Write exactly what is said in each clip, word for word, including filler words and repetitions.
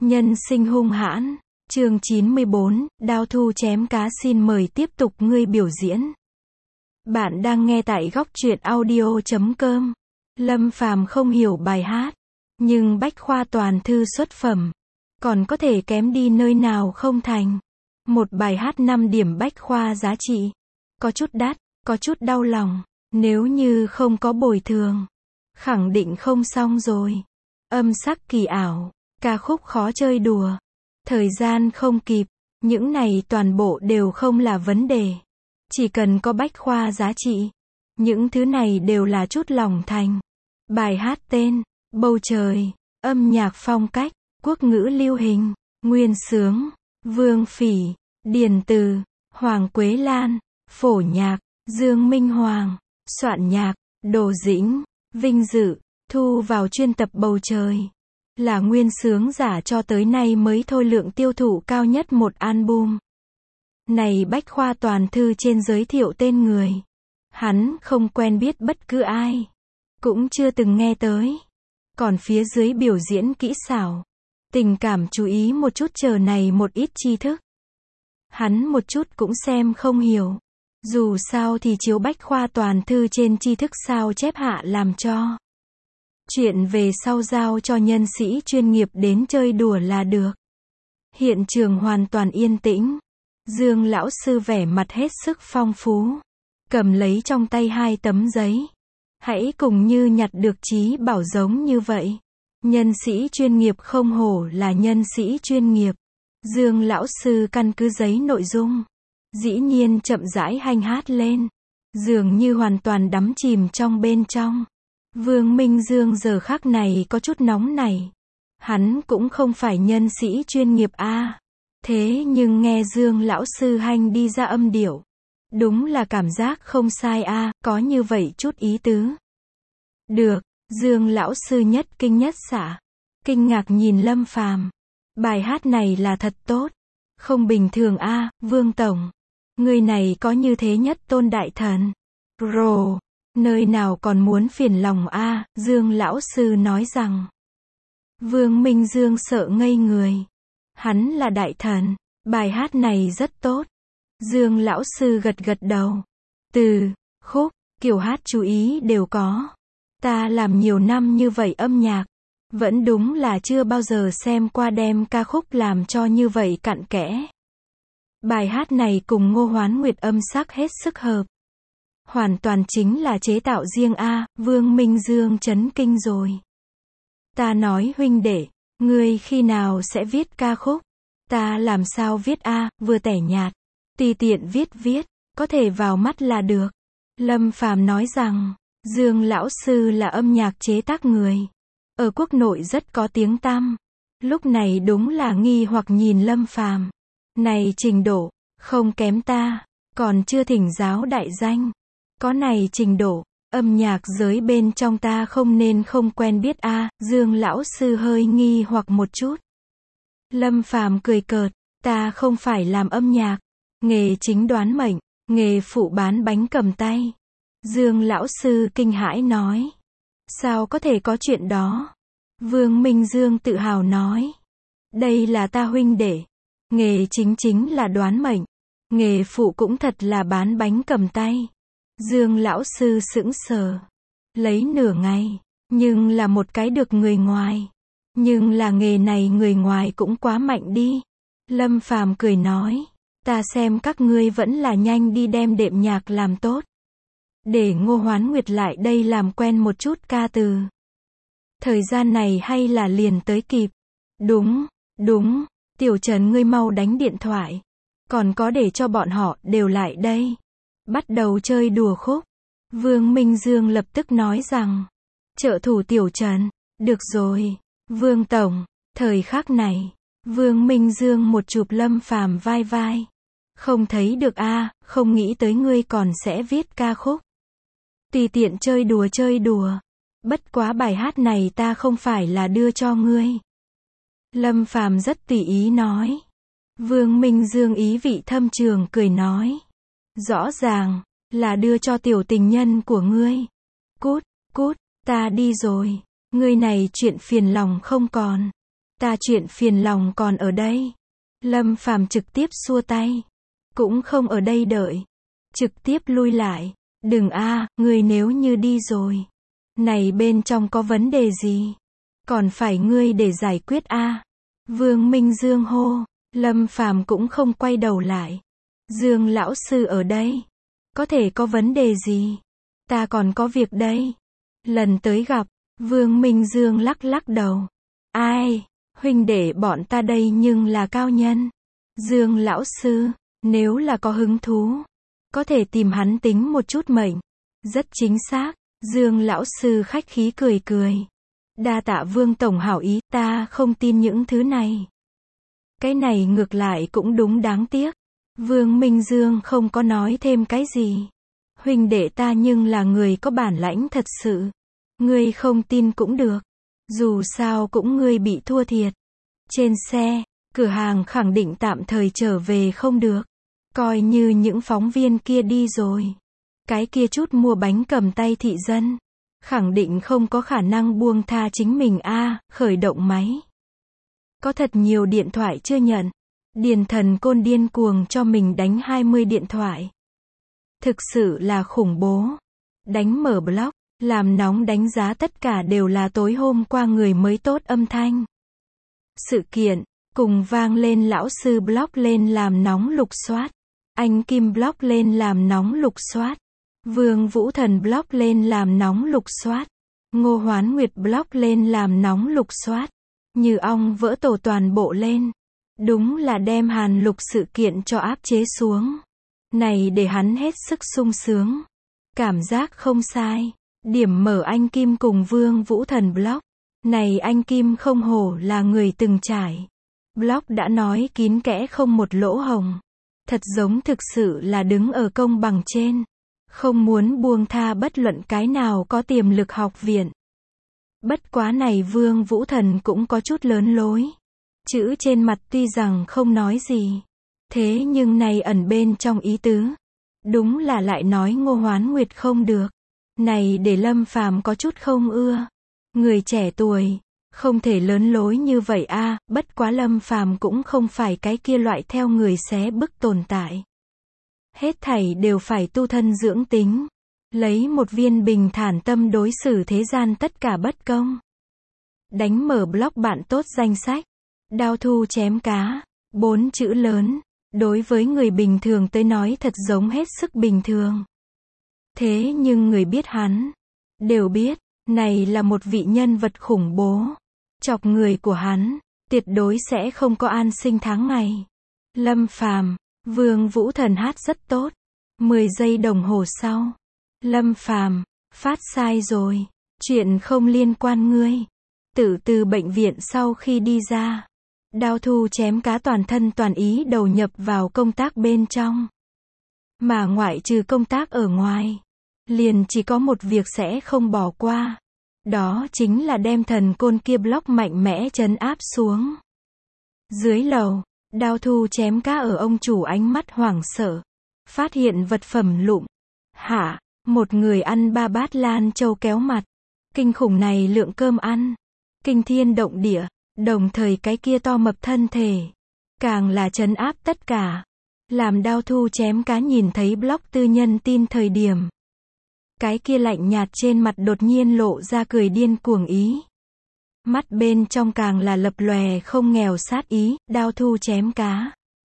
Nhân sinh hung hãn, chương chín mươi bốn, đao thu chém cá. Xin mời tiếp tục ngươi biểu diễn. Bạn đang nghe tại góc truyện audio chấm com. Lâm Phàm không hiểu bài hát, nhưng bách khoa toàn thư xuất phẩm, còn có thể kém đi nơi nào không thành. Một bài hát năm điểm bách khoa giá trị. Có chút đắt, có chút đau lòng, nếu như không có bồi thường, khẳng định không xong rồi. Âm sắc kỳ ảo, ca khúc khó chơi đùa, thời gian không kịp, những này toàn bộ đều không là vấn đề. Chỉ cần có bách khoa giá trị, những thứ này đều là chút lòng thành. Bài hát tên, Bầu Trời, âm nhạc phong cách, quốc ngữ lưu hình, nguyên xướng, Vương Phỉ, điền từ, Hoàng Quế Lan, phổ nhạc, Dương Minh Hoàng, soạn nhạc, Đồ Dĩnh, vinh dự, thu vào chuyên tập Bầu Trời. Là nguyên xướng giả cho tới nay mới thôi lượng tiêu thụ cao nhất một album. Này bách khoa toàn thư trên giới thiệu tên người, hắn không quen biết bất cứ ai, cũng chưa từng nghe tới. Còn phía dưới biểu diễn kỹ xảo, tình cảm chú ý một chút chờ này một ít tri thức, hắn một chút cũng xem không hiểu. Dù sao thì chiếu bách khoa toàn thư trên tri thức sao chép hạ làm cho. Chuyện về sau giao cho nhân sĩ chuyên nghiệp đến chơi đùa là được. Hiện trường hoàn toàn yên tĩnh. Dương lão sư vẻ mặt hết sức phong phú, cầm lấy trong tay hai tấm giấy. Hãy cùng như nhặt được trí bảo giống như vậy. Nhân sĩ chuyên nghiệp không hổ là nhân sĩ chuyên nghiệp. Dương lão sư căn cứ giấy nội dung, dĩ nhiên chậm rãi hành hát lên, dường như hoàn toàn đắm chìm trong bên trong. Vương Minh Dương giờ khắc này có chút nóng nảy. Hắn cũng không phải nhân sĩ chuyên nghiệp a, à. Thế nhưng nghe Dương lão sư hành đi ra âm điệu, đúng là cảm giác không sai a, à, có như vậy chút ý tứ. Được, Dương lão sư nhất kinh nhất xạ, kinh ngạc nhìn Lâm Phàm. Bài hát này là thật tốt, không bình thường a, à, Vương tổng. Người này có như thế nhất tôn đại thần. Rồ, nơi nào còn muốn phiền lòng a, à, Dương lão sư nói rằng. Vương Minh Dương sợ ngây người. Hắn là đại thần, bài hát này rất tốt. Dương lão sư gật gật đầu. Từ, khúc, kiểu hát chú ý đều có. Ta làm nhiều năm như vậy âm nhạc, vẫn đúng là chưa bao giờ xem qua đem ca khúc làm cho như vậy cặn kẽ. Bài hát này cùng Ngô Hoán Nguyệt âm sắc hết sức hợp. Hoàn toàn chính là chế tạo riêng a, à, Vương Minh Dương chấn kinh rồi. Ta nói huynh đệ, ngươi khi nào sẽ viết ca khúc? Ta làm sao viết a, à, vừa tẻ nhạt, tùy tiện viết viết, có thể vào mắt là được. Lâm Phàm nói rằng, Dương lão sư là âm nhạc chế tác người, ở quốc nội rất có tiếng tăm. Lúc này đúng là nghi hoặc nhìn Lâm Phàm. Này trình độ, không kém ta, còn chưa thỉnh giáo đại danh. Có này trình độ, âm nhạc giới bên trong ta không nên không quen biết a, à, Dương lão sư hơi nghi hoặc một chút. Lâm Phàm cười cợt, ta không phải làm âm nhạc, nghề chính đoán mệnh, nghề phụ bán bánh cầm tay. Dương lão sư kinh hãi nói, sao có thể có chuyện đó? Vương Minh Dương tự hào nói, đây là ta huynh đệ, nghề chính chính là đoán mệnh, nghề phụ cũng thật là bán bánh cầm tay. Dương lão sư sững sờ, lấy nửa ngày, nhưng là một cái được người ngoài. Nhưng là nghề này người ngoài cũng quá mạnh đi. Lâm Phàm cười nói, ta xem các ngươi vẫn là nhanh đi đem đệm nhạc làm tốt, để Ngô Hoán Nguyệt lại đây làm quen một chút ca từ. Thời gian này hay là liền tới kịp. Đúng, đúng, Tiểu Trần ngươi mau đánh điện thoại. Còn có để cho bọn họ đều lại đây. Bắt đầu chơi đùa khúc. Vương Minh Dương lập tức nói rằng, trợ thủ Tiểu Trần, được rồi, Vương tổng. Thời khắc này, Vương Minh Dương một chụp Lâm Phàm vai vai. Không thấy được a, à, không nghĩ tới ngươi còn sẽ viết ca khúc. Tùy tiện chơi đùa chơi đùa. Bất quá bài hát này ta không phải là đưa cho ngươi. Lâm Phàm rất tùy ý nói. Vương Minh Dương ý vị thâm trường cười nói, rõ ràng là đưa cho tiểu tình nhân của ngươi. Cút, cút, ta đi rồi. Ngươi này chuyện phiền lòng không còn. Ta chuyện phiền lòng còn ở đây. Lâm Phàm trực tiếp xua tay. Cũng không ở đây đợi. Trực tiếp lui lại. Đừng a, ngươi nếu như đi rồi. Này bên trong có vấn đề gì? Còn phải ngươi để giải quyết a. Vương Minh Dương hô. Lâm Phàm cũng không quay đầu lại. Dương lão sư ở đây. Có thể có vấn đề gì? Ta còn có việc đây. Lần tới gặp, Vương Minh Dương lắc lắc đầu. Ai, huynh đệ bọn ta đây nhưng là cao nhân. Dương lão sư, nếu là có hứng thú, có thể tìm hắn tính một chút mệnh. Rất chính xác, Dương lão sư khách khí cười cười. Đa tạ Vương tổng hảo ý, ta không tin những thứ này. Cái này ngược lại cũng đúng đáng tiếc. Vương Minh Dương không có nói thêm cái gì. Huynh đệ ta nhưng là người có bản lãnh thật sự. Ngươi không tin cũng được. Dù sao cũng ngươi bị thua thiệt. Trên xe, cửa hàng khẳng định tạm thời trở về không được. Coi như những phóng viên kia đi rồi. Cái kia chút mua bánh cầm tay thị dân. Khẳng định không có khả năng buông tha chính mình a, khởi động máy. Có thật nhiều điện thoại chưa nhận. Điền Thần Côn điên cuồng cho mình đánh hai mươi điện thoại. Thực sự là khủng bố. Đánh mở blog, làm nóng đánh giá tất cả đều là tối hôm qua người mới tốt âm thanh. Sự kiện, cùng vang lên lão sư blog lên làm nóng lục soát. Anh Kim blog lên làm nóng lục soát. Vương Vũ Thần blog lên làm nóng lục soát. Ngô Hoán Nguyệt blog lên làm nóng lục soát. Như ong vỡ tổ toàn bộ lên. Đúng là đem Hàn Lục sự kiện cho áp chế xuống. Này để hắn hết sức sung sướng. Cảm giác không sai. Điểm mở anh Kim cùng Vương Vũ Thần blog. Này anh Kim không hổ là người từng trải. Blog đã nói kín kẽ không một lỗ hổng. Thật giống thực sự là đứng ở công bằng trên. Không muốn buông tha bất luận cái nào có tiềm lực học viện. Bất quá này Vương Vũ Thần cũng có chút lớn lối. Chữ trên mặt tuy rằng không nói gì. Thế nhưng này ẩn bên trong ý tứ. Đúng là lại nói Ngô Hoán Nguyệt không được. Này để Lâm Phàm có chút không ưa. Người trẻ tuổi, không thể lớn lối như vậy a, bất quá Lâm Phàm cũng không phải cái kia loại theo người xé bức tồn tại. Hết thảy đều phải tu thân dưỡng tính. Lấy một viên bình thản tâm đối xử thế gian tất cả bất công. Đánh mở blog bạn tốt danh sách. Đao thu chém cá. Bốn chữ lớn. Đối với người bình thường tới nói thật giống hết sức bình thường. Thế nhưng người biết hắn. Đều biết. Này là một vị nhân vật khủng bố. Chọc người của hắn. Tuyệt đối sẽ không có an sinh tháng ngày. Lâm Phàm. Vương Vũ Thần hát rất tốt. mười giây đồng hồ sau. Lâm Phàm. Phát sai rồi. Chuyện không liên quan ngươi. Tự từ bệnh viện sau khi đi ra. Đao thu chém cá toàn thân toàn ý đầu nhập vào công tác bên trong. Mà ngoại trừ công tác ở ngoài. Liền chỉ có một việc sẽ không bỏ qua. Đó chính là đem Thần Côn kia block mạnh mẽ trấn áp xuống. Dưới lầu, đao thu chém cá ở ông chủ ánh mắt hoảng sợ. Phát hiện vật phẩm lụm. Hả, một người ăn ba bát lan châu kéo mặt. Kinh khủng này lượng cơm ăn. Kinh thiên động địa. Đồng thời cái kia to mập thân thể. Càng là trấn áp tất cả. Làm đao thu chém cá nhìn thấy blog tư nhân tin thời điểm. Cái kia lạnh nhạt trên mặt đột nhiên lộ ra cười điên cuồng ý. Mắt bên trong càng là lập lòe không nghèo sát ý, đao thu chém cá.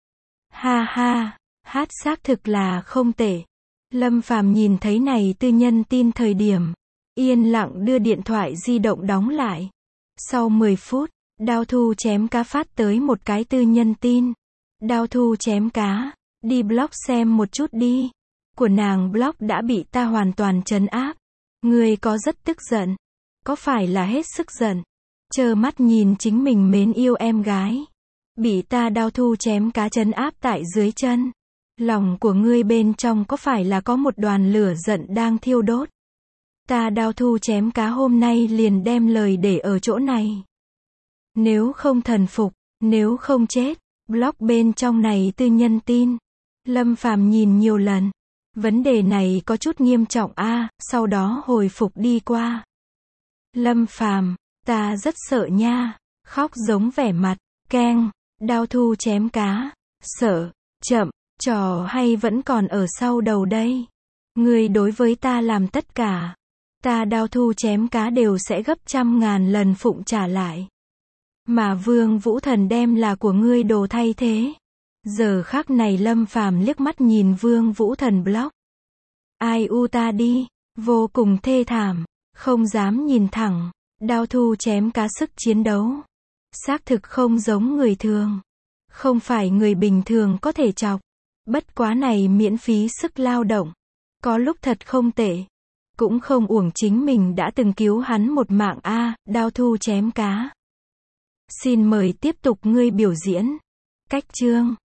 Ha ha, hát xác thực là không tệ. Lâm Phàm nhìn thấy này tư nhân tin thời điểm. Yên lặng đưa điện thoại di động đóng lại. Sau mười phút, đao thu chém cá phát tới một cái tư nhân tin. Đao thu chém cá, đi blog xem một chút đi. Của nàng blog đã bị ta hoàn toàn trấn áp. Người có rất tức giận. Có phải là hết sức giận? Trơ mắt nhìn chính mình mến yêu em gái. Bị ta đao thu chém cá trấn áp tại dưới chân. Lòng của ngươi bên trong có phải là có một đoàn lửa giận đang thiêu đốt? Ta đao thu chém cá hôm nay liền đem lời để ở chỗ này. Nếu không thần phục, nếu không chết, blog bên trong này tư nhân tin. Lâm Phàm nhìn nhiều lần. Vấn đề này có chút nghiêm trọng a, à, sau đó hồi phục đi qua. Lâm Phàm, ta rất sợ nha. Khóc giống vẻ mặt, keng, đao thu chém cá, sợ, chậm, trò hay vẫn còn ở sau đầu đây. Ngươi đối với ta làm tất cả. Ta đao thu chém cá đều sẽ gấp trăm ngàn lần phụng trả lại. Mà Vương Vũ Thần đem là của ngươi đồ thay thế. Giờ khắc này Lâm Phàm liếc mắt nhìn Vương Vũ Thần block. Ai u ta đi, vô cùng thê thảm, không dám nhìn thẳng, đao thu chém cá sức chiến đấu. Xác thực không giống người thường. Không phải người bình thường có thể chọc. Bất quá này miễn phí sức lao động. Có lúc thật không tệ. Cũng không uổng chính mình đã từng cứu hắn một mạng a, đao thu chém cá. Xin mời tiếp tục ngươi biểu diễn. Cách chương